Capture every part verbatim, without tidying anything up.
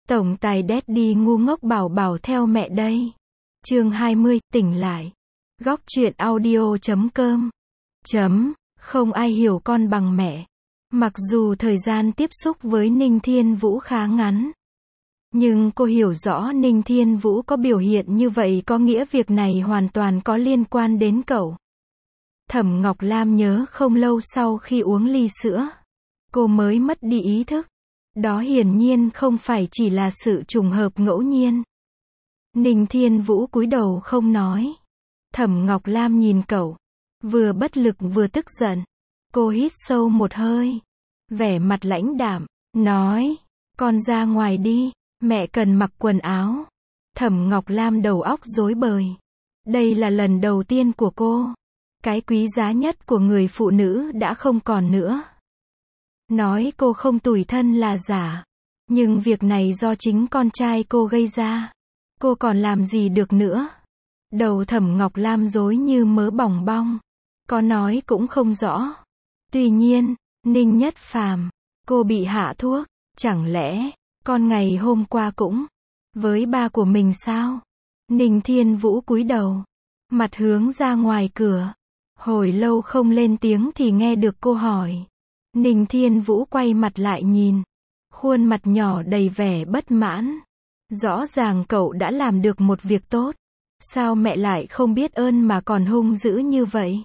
Tổng tài Daddy ngu ngốc bảo bảo theo mẹ đây. Chương hai mươi, tỉnh lại. Góc truyện audio chấm com. Chấm, không ai hiểu con bằng mẹ. Mặc dù thời gian tiếp xúc với Ninh Thiên Vũ khá ngắn, nhưng cô hiểu rõ Ninh Thiên Vũ có biểu hiện như vậy có nghĩa việc này hoàn toàn có liên quan đến cậu. Thẩm Ngọc Lam nhớ không lâu sau khi uống ly sữa, cô mới mất đi ý thức. Đó hiển nhiên không phải chỉ là sự trùng hợp ngẫu nhiên. Ninh Thiên Vũ cúi đầu không nói. Thẩm Ngọc Lam nhìn cậu, vừa bất lực vừa tức giận. Cô hít sâu một hơi, vẻ mặt lãnh đạm, nói, con ra ngoài đi, mẹ cần mặc quần áo. Thẩm Ngọc Lam đầu óc rối bời. Đây là lần đầu tiên của cô. Cái quý giá nhất của người phụ nữ đã không còn nữa. Nói cô không tủi thân là giả. Nhưng việc này do chính con trai cô gây ra. Cô còn làm gì được nữa. Đầu Thẩm Ngọc Lam rối như mớ bòng bong. Có nói cũng không rõ. Tuy nhiên, Ninh Nhất Phàm, cô bị hạ thuốc. Chẳng lẽ, con ngày hôm qua cũng với ba của mình sao? Ninh Thiên Vũ cúi đầu, mặt hướng ra ngoài cửa. Hồi lâu không lên tiếng thì nghe được cô hỏi. Ninh Thiên Vũ quay mặt lại nhìn. Khuôn mặt nhỏ đầy vẻ bất mãn. Rõ ràng cậu đã làm được một việc tốt. Sao mẹ lại không biết ơn mà còn hung dữ như vậy?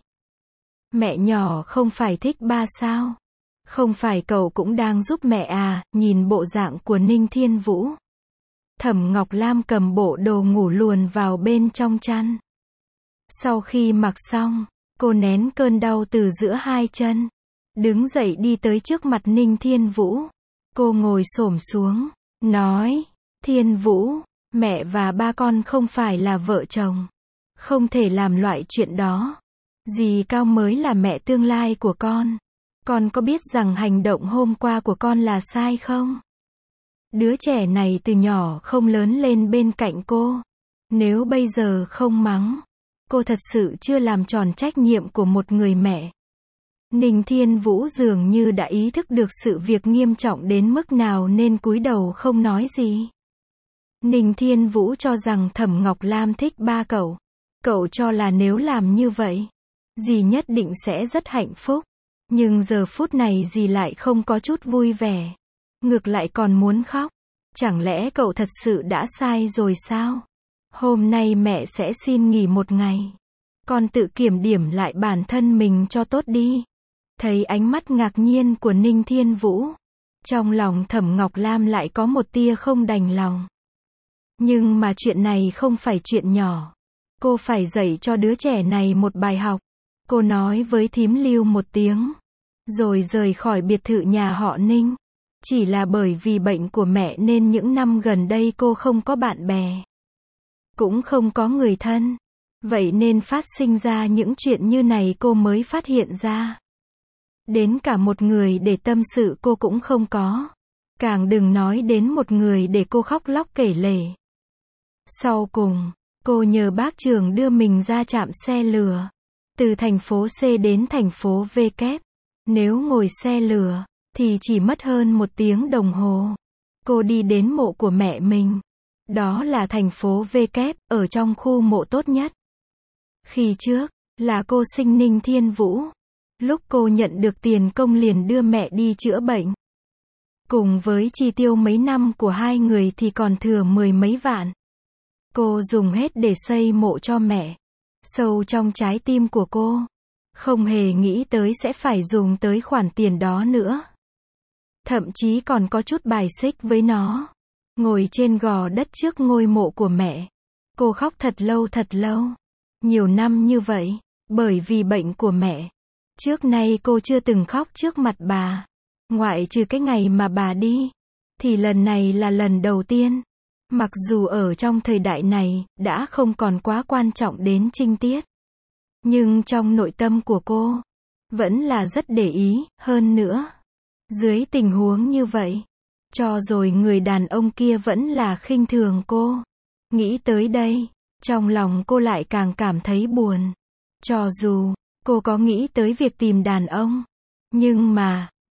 Mẹ nhỏ không phải thích ba sao? Không phải cậu cũng đang giúp mẹ à? Nhìn bộ dạng của Ninh Thiên Vũ, Thẩm Ngọc Lam cầm bộ đồ ngủ luồn vào bên trong chăn. Sau khi mặc xong, cô nén cơn đau từ giữa hai chân, đứng dậy đi tới trước mặt Ninh Thiên Vũ. Cô ngồi xổm xuống, nói, Thiên Vũ, mẹ và ba con không phải là vợ chồng. Không thể làm loại chuyện đó. Dì Cao mới là mẹ tương lai của con. Con có biết rằng hành động hôm qua của con là sai không? Đứa trẻ này từ nhỏ không lớn lên bên cạnh cô. Nếu bây giờ không mắng, cô thật sự chưa làm tròn trách nhiệm của một người mẹ. Ninh Thiên Vũ dường như đã ý thức được sự việc nghiêm trọng đến mức nào nên cúi đầu không nói gì. Ninh Thiên Vũ cho rằng Thẩm Ngọc Lam thích ba cậu. Cậu cho là nếu làm như vậy, dì nhất định sẽ rất hạnh phúc. Nhưng giờ phút này dì lại không có chút vui vẻ. Ngược lại còn muốn khóc. Chẳng lẽ cậu thật sự đã sai rồi sao? Hôm nay mẹ sẽ xin nghỉ một ngày. Con tự kiểm điểm lại bản thân mình cho tốt đi. Thấy ánh mắt ngạc nhiên của Ninh Thiên Vũ, trong lòng Thẩm Ngọc Lam lại có một tia không đành lòng. Nhưng mà chuyện này không phải chuyện nhỏ. Cô phải dạy cho đứa trẻ này một bài học. Cô nói với thím Lưu một tiếng, rồi rời khỏi biệt thự nhà họ Ninh. Chỉ là bởi vì bệnh của mẹ nên những năm gần đây cô không có bạn bè, cũng không có người thân. Vậy nên phát sinh ra những chuyện như này cô mới phát hiện ra. Đến cả một người để tâm sự cô cũng không có. Càng đừng nói đến một người để cô khóc lóc kể lể. Sau cùng, cô nhờ bác Trường đưa mình ra trạm xe lửa. Từ thành phố C đến thành phố V kép. Nếu ngồi xe lửa, thì chỉ mất hơn một tiếng đồng hồ. Cô đi đến mộ của mẹ mình. Đó là thành phố V kép, ở trong khu mộ tốt nhất. Khi trước, là cô sinh Ninh Thiên Vũ. Lúc cô nhận được tiền công liền đưa mẹ đi chữa bệnh. Cùng với chi tiêu mấy năm của hai người thì còn thừa mười mấy vạn. Cô dùng hết để xây mộ cho mẹ. Sâu trong trái tim của cô, không hề nghĩ tới sẽ phải dùng tới khoản tiền đó nữa. Thậm chí còn có chút bài xích với nó. Ngồi trên gò đất trước ngôi mộ của mẹ, cô khóc thật lâu thật lâu. Nhiều năm như vậy, bởi vì bệnh của mẹ. Trước nay cô chưa từng khóc trước mặt bà. Ngoại trừ cái ngày mà bà đi, thì lần này là lần đầu tiên. Mặc dù ở trong thời đại này, đã không còn quá quan trọng đến trinh tiết. Nhưng trong nội tâm của cô, vẫn là rất để ý, hơn nữa. Dưới tình huống như vậy, cho rồi người đàn ông kia vẫn là khinh thường cô. Nghĩ tới đây, trong lòng cô lại càng cảm thấy buồn. Cho dù, cô có nghĩ tới việc tìm đàn ông. Nhưng mà,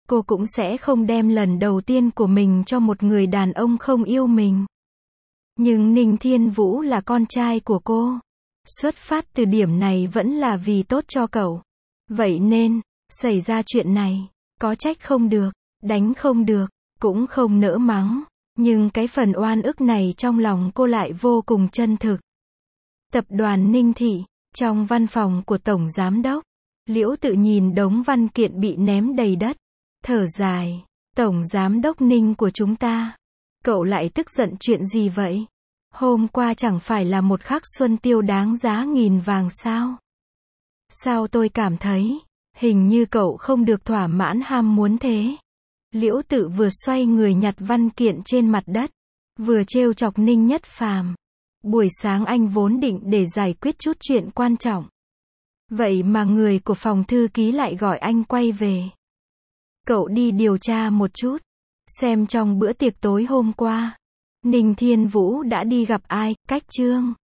cô cũng sẽ không đem lần đầu tiên của mình cho một người đàn ông không yêu mình. Nhưng Ninh Thiên Vũ là con trai của cô. Xuất phát từ điểm này vẫn là vì tốt cho cậu. Vậy nên, xảy ra chuyện này, có trách không được, đánh không được, cũng không nỡ mắng. Nhưng cái phần oan ức này trong lòng cô lại vô cùng chân thực. Tập đoàn Ninh Thị, trong văn phòng của Tổng Giám Đốc, Liễu Tự nhìn đống văn kiện bị ném đầy đất. Thở dài, Tổng Giám Đốc Ninh của chúng ta. Cậu lại tức giận chuyện gì vậy? Hôm qua chẳng phải là một khắc xuân tiêu đáng giá nghìn vàng sao? Sao tôi cảm thấy, hình như cậu không được thỏa mãn ham muốn thế. Liễu Tự vừa xoay người nhặt văn kiện trên mặt đất, vừa trêu chọc Ninh Nhất Phàm. Buổi sáng anh vốn định để giải quyết chút chuyện quan trọng. Vậy mà người của phòng thư ký lại gọi anh quay về. Cậu đi điều tra một chút, xem trong bữa tiệc tối hôm qua, Ninh Thiên Vũ đã đi gặp ai, cách Trương